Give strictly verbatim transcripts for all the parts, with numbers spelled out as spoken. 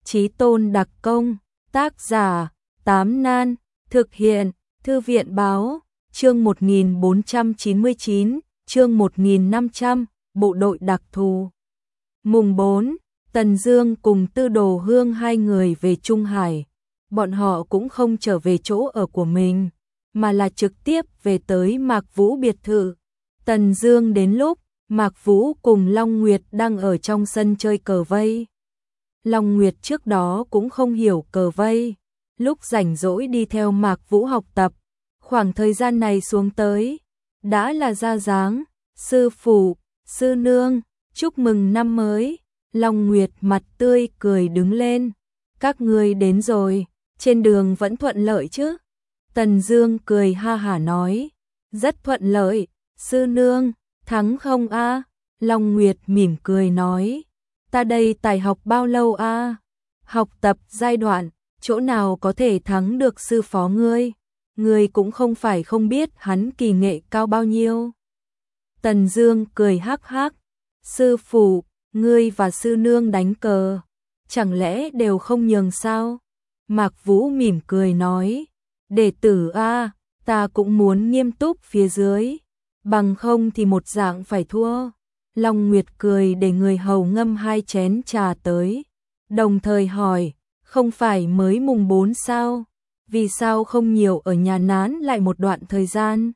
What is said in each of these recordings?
Chí tôn đặc công, tác giả, Tám Nan, thực hiện, Thư viện báo, chương một nghìn bốn trăm chín mươi chín, chương một nghìn năm trăm, bộ đội đặc thù. Mùng bốn, Tần Dương cùng Tư Đồ Hương hai người về Trung Hải. Bọn họ cũng không trở về chỗ ở của mình, mà là trực tiếp về tới Mạc Vũ biệt thự. Tần Dương đến lúc, Mạc Vũ cùng Long Nguyệt đang ở trong sân chơi cờ vây. Long Nguyệt trước đó cũng không hiểu cờ vây, lúc rảnh rỗi đi theo Mạc Vũ học tập. Khoảng thời gian này xuống tới, đã là ra dáng, sư phụ, sư nương, chúc mừng năm mới. Long Nguyệt mặt tươi cười đứng lên, các ngươi đến rồi, trên đường vẫn thuận lợi chứ? Tần Dương cười ha hả nói, rất thuận lợi, sư nương, thắng không a? Long Nguyệt mỉm cười nói, ta đây tài học bao lâu a? Học tập giai đoạn, chỗ nào có thể thắng được sư phó ngươi? Ngươi cũng không phải không biết hắn kỳ nghệ cao bao nhiêu. Tần Dương cười hắc hắc, sư phụ, ngươi và sư nương đánh cờ, chẳng lẽ đều không nhường sao? Mạc Vũ mỉm cười nói, đệ tử a, ta cũng muốn nghiêm túc phía dưới, bằng không thì một dạng phải thua. Long Nguyệt cười để người hầu ngâm hai chén trà tới, đồng thời hỏi, không phải mới mùng bốn sao? Vì sao không nhiều ở nhà nán lại một đoạn thời gian?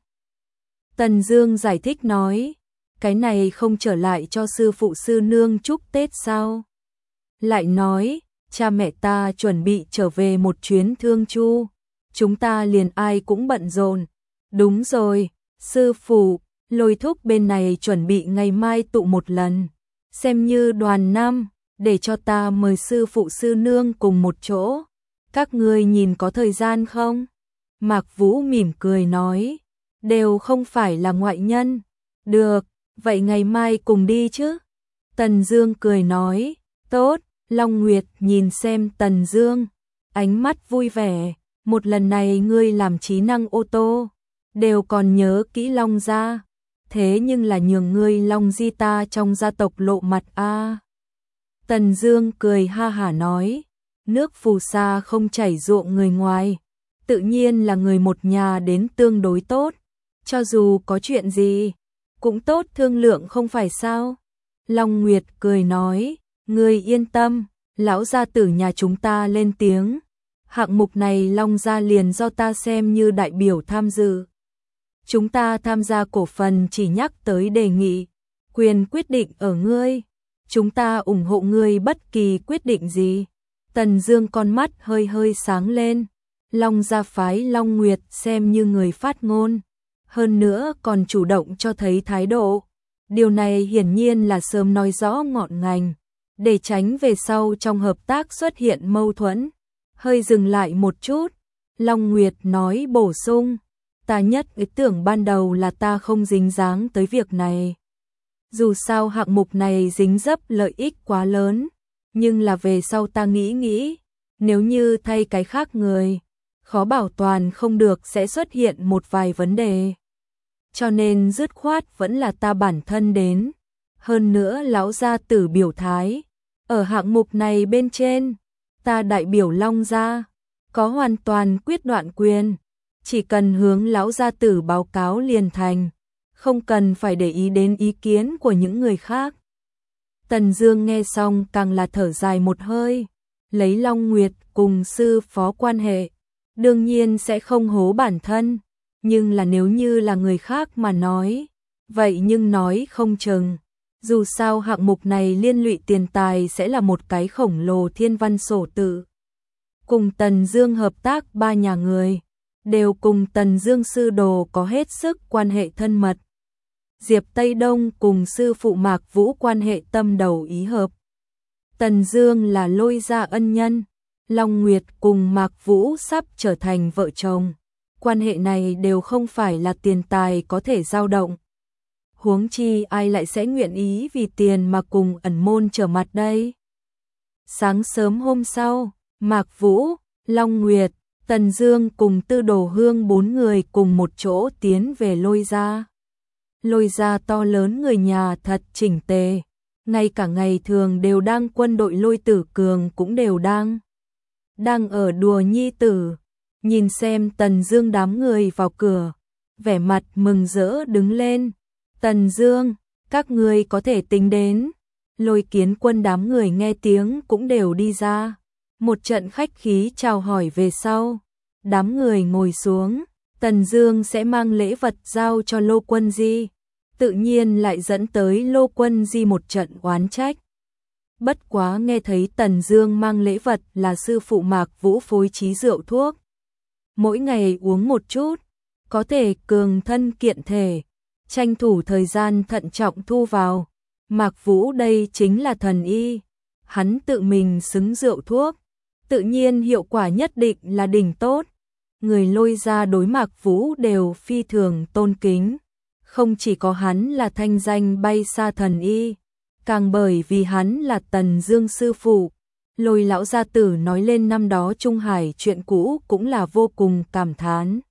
Tần Dương giải thích nói, cái này không trở lại cho sư phụ sư nương chúc Tết sao? Lại nói, cha mẹ ta chuẩn bị trở về một chuyến thương chu, chúng ta liền ai cũng bận rộn. Đúng rồi, sư phụ, Lôi thúc bên này chuẩn bị ngày mai tụ một lần, xem như đoàn năm, để cho ta mời sư phụ sư nương cùng một chỗ. Các ngươi nhìn có thời gian không? Mạc Vũ mỉm cười nói, đều không phải là ngoại nhân. Được, vậy ngày mai cùng đi chứ? Tần Dương cười nói, tốt. Long Nguyệt nhìn xem Tần Dương, ánh mắt vui vẻ, một lần này ngươi làm trí năng ô tô, đều còn nhớ kỹ Long gia, thế nhưng là nhường ngươi Long Di ta trong gia tộc lộ mặt a. À. Tần Dương cười ha hả nói, nước phù sa không chảy ruộng người ngoài, tự nhiên là người một nhà đến tương đối tốt, cho dù có chuyện gì, cũng tốt thương lượng không phải sao? Long Nguyệt cười nói, ngươi yên tâm, lão gia tử nhà chúng ta lên tiếng, hạng mục này Long gia liền do ta xem như đại biểu tham dự. Chúng ta tham gia cổ phần chỉ nhắc tới đề nghị, quyền quyết định ở ngươi, chúng ta ủng hộ ngươi bất kỳ quyết định gì. Tần Dương con mắt hơi hơi sáng lên, Long gia phái Long Nguyệt xem như người phát ngôn, hơn nữa còn chủ động cho thấy thái độ. Điều này hiển nhiên là sớm nói rõ ngọn ngành, để tránh về sau trong hợp tác xuất hiện mâu thuẫn. Hơi dừng lại một chút, Long Nguyệt nói bổ sung, ta nhất ý tưởng ban đầu là ta không dính dáng tới việc này. Dù sao hạng mục này dính dấp lợi ích quá lớn, nhưng là về sau ta nghĩ nghĩ, nếu như thay cái khác người, khó bảo toàn không được sẽ xuất hiện một vài vấn đề. Cho nên dứt khoát vẫn là ta bản thân đến. Hơn nữa lão gia tử biểu thái, ở hạng mục này bên trên, ta đại biểu Long gia, có hoàn toàn quyết đoạn quyền, chỉ cần hướng lão gia tử báo cáo liền thành, không cần phải để ý đến ý kiến của những người khác. Tần Dương nghe xong càng là thở dài một hơi, lấy Long Nguyệt cùng sư phó quan hệ, đương nhiên sẽ không hố bản thân, nhưng là nếu như là người khác mà nói, vậy nhưng nói không chừng. Dù sao hạng mục này liên lụy tiền tài sẽ là một cái khổng lồ thiên văn sổ tự. Cùng Tần Dương hợp tác ba nhà người, đều cùng Tần Dương sư đồ có hết sức quan hệ thân mật. Diệp Tây Đông cùng sư phụ Mạc Vũ quan hệ tâm đầu ý hợp. Tần Dương là Lôi gia ân nhân, Long Nguyệt cùng Mạc Vũ sắp trở thành vợ chồng. Quan hệ này đều không phải là tiền tài có thể dao động. Huống chi ai lại sẽ nguyện ý vì tiền mà cùng ẩn môn trở mặt đây. Sáng sớm hôm sau, Mạc Vũ, Long Nguyệt, Tần Dương cùng Tư Đồ Hương bốn người cùng một chỗ tiến về Lôi gia. Lôi gia to lớn người nhà thật chỉnh tề, ngay cả ngày thường đều đang quân đội Lôi Tử Cường cũng đều đang. Đang ở đùa nhi tử, nhìn xem Tần Dương đám người vào cửa, vẻ mặt mừng rỡ đứng lên. Tần Dương, các ngươi có thể tính đến. Lôi Kiến Quân đám người nghe tiếng cũng đều đi ra. Một trận khách khí chào hỏi về sau. Đám người ngồi xuống, Tần Dương sẽ mang lễ vật giao cho Lô Quân Di. Tự nhiên lại dẫn tới Lô Quân Di một trận oán trách. Bất quá nghe thấy Tần Dương mang lễ vật là sư phụ Mạc Vũ phối trí rượu thuốc. Mỗi ngày uống một chút, có thể cường thân kiện thể, tranh thủ thời gian thận trọng thu vào. Mạc Vũ đây chính là thần y, hắn tự mình xứng rượu thuốc, tự nhiên hiệu quả nhất định là đỉnh tốt. Người Lôi gia đối Mạc Vũ đều phi thường tôn kính, không chỉ có hắn là thanh danh bay xa thần y, càng bởi vì hắn là Tần Dương sư phụ. Lôi lão gia tử nói lên năm đó Trung Hải chuyện cũ cũng là vô cùng cảm thán.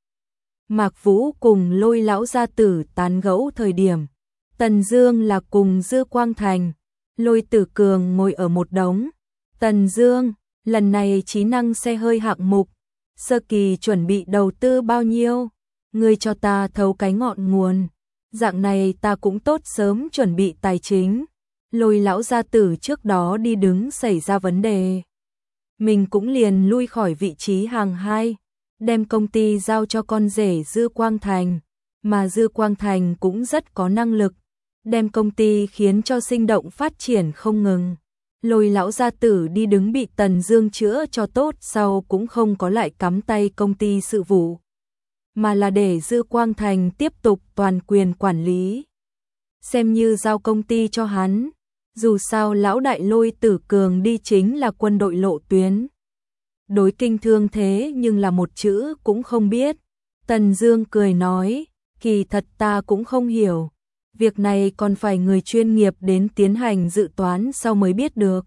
Mạc Vũ cùng Lôi lão gia tử tán gẫu thời điểm, Tần Dương là cùng Dư Quang Thành, Lôi Tử Cường ngồi ở một đống. Tần Dương, lần này trí năng xe hơi hạng mục, sơ kỳ chuẩn bị đầu tư bao nhiêu? Ngươi cho ta thấu cái ngọn nguồn, dạng này ta cũng tốt sớm chuẩn bị tài chính. Lôi lão gia tử trước đó đi đứng xảy ra vấn đề, mình cũng liền lui khỏi vị trí hàng hai, đem công ty giao cho con rể Dư Quang Thành, mà Dư Quang Thành cũng rất có năng lực, đem công ty khiến cho sinh động phát triển không ngừng. Lôi lão gia tử đi đứng bị Tần Dương chữa cho tốt sau cũng không có lại cắm tay công ty sự vụ, mà là để Dư Quang Thành tiếp tục toàn quyền quản lý, xem như giao công ty cho hắn. Dù sao lão đại Lôi Tử Cường đi chính là quân đội lộ tuyến, đối kinh thương thế nhưng là một chữ cũng không biết. Tần Dương cười nói, kỳ thật ta cũng không hiểu, việc này còn phải người chuyên nghiệp đến tiến hành dự toán sau mới biết được.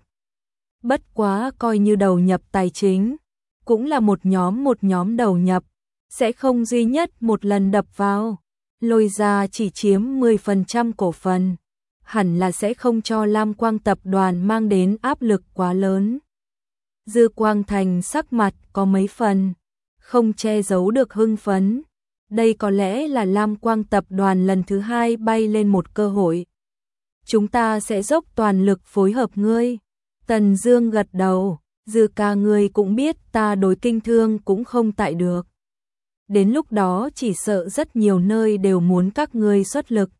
Bất quá coi như đầu nhập tài chính, cũng là một nhóm một nhóm đầu nhập, sẽ không duy nhất một lần đập vào. Lôi gia chỉ chiếm mười phần trăm cổ phần, hẳn là sẽ không cho Lam Quang tập đoàn mang đến áp lực quá lớn. Dư Quang Thành sắc mặt có mấy phần không che giấu được hưng phấn. Đây có lẽ là Lam Quang tập đoàn lần thứ hai bay lên một cơ hội. Chúng ta sẽ dốc toàn lực phối hợp ngươi. Tần Dương gật đầu, Dư ca ngươi cũng biết ta đối kinh thương cũng không tại được. Đến lúc đó chỉ sợ rất nhiều nơi đều muốn các ngươi xuất lực.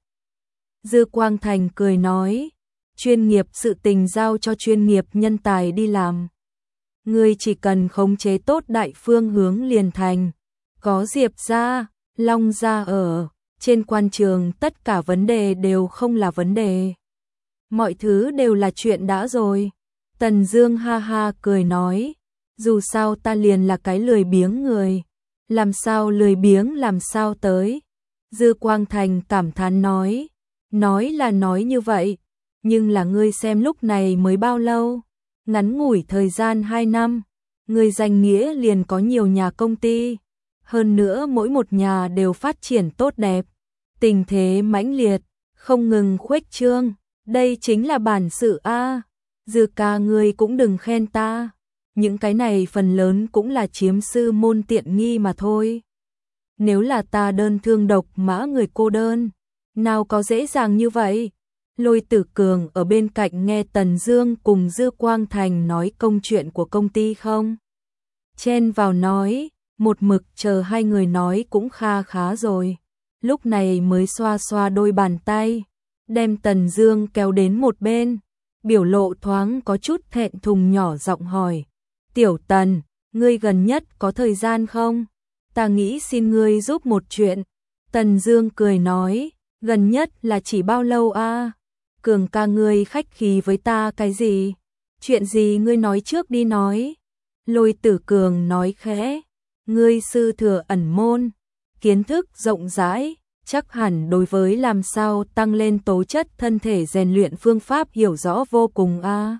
Dư Quang Thành cười nói, chuyên nghiệp sự tình giao cho chuyên nghiệp nhân tài đi làm. Ngươi chỉ cần khống chế tốt đại phương hướng liền thành. Có Diệp gia, Long gia ở, trên quan trường tất cả vấn đề đều không là vấn đề. Mọi thứ đều là chuyện đã rồi. Tần Dương ha ha cười nói, dù sao ta liền là cái lười biếng người, làm sao lười biếng làm sao tới. Dư Quang Thành cảm thán nói, nói là nói như vậy, nhưng là ngươi xem lúc này mới bao lâu, ngắn ngủi thời gian hai năm, ngươi danh nghĩa liền có nhiều nhà công ty, hơn nữa mỗi một nhà đều phát triển tốt đẹp, tình thế mãnh liệt, không ngừng khuếch trương, đây chính là bản sự a. Dư ca ngươi cũng đừng khen ta, những cái này phần lớn cũng là chiếm sư môn tiện nghi mà thôi. Nếu là ta đơn thương độc mã người cô đơn, nào có dễ dàng như vậy. Lôi Tử Cường ở bên cạnh nghe Tần Dương cùng Dư Quang Thành nói công chuyện của công ty không, chen vào nói, một mực chờ hai người nói cũng kha khá rồi, lúc này mới xoa xoa đôi bàn tay, đem Tần Dương kéo đến một bên, biểu lộ thoáng có chút thẹn thùng nhỏ giọng hỏi, tiểu Tần, ngươi gần nhất có thời gian không? Ta nghĩ xin ngươi giúp một chuyện. Tần Dương cười nói, gần nhất là chỉ bao lâu a? Cường ca ngươi khách khí với ta cái gì? Chuyện gì ngươi nói trước đi nói. Lôi Tử Cường nói khẽ, ngươi sư thừa ẩn môn, kiến thức rộng rãi, chắc hẳn đối với làm sao tăng lên tố chất thân thể rèn luyện phương pháp hiểu rõ vô cùng a.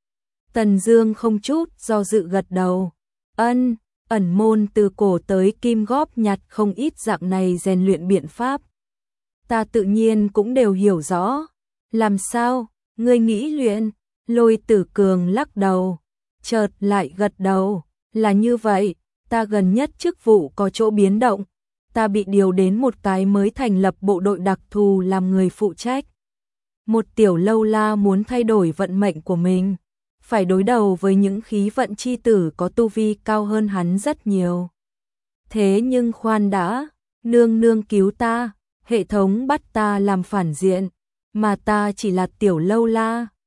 Tần Dương không chút do dự gật đầu, ân, ẩn môn từ cổ tới kim góp nhặt không ít dạng này rèn luyện biện pháp. Ta tự nhiên cũng đều hiểu rõ. Làm sao, Ngươi nghĩ luyện, Lôi Tử Cường lắc đầu, chợt lại gật đầu, là như vậy, ta gần nhất chức vụ có chỗ biến động, ta bị điều đến một cái mới thành lập bộ đội đặc thù làm người phụ trách. Một tiểu lâu la muốn thay đổi vận mệnh của mình, phải đối đầu với những khí vận chi tử có tu vi cao hơn hắn rất nhiều. Thế nhưng khoan đã, nương nương cứu ta, hệ thống bắt ta làm phản diện, mà ta chỉ là tiểu lâu la,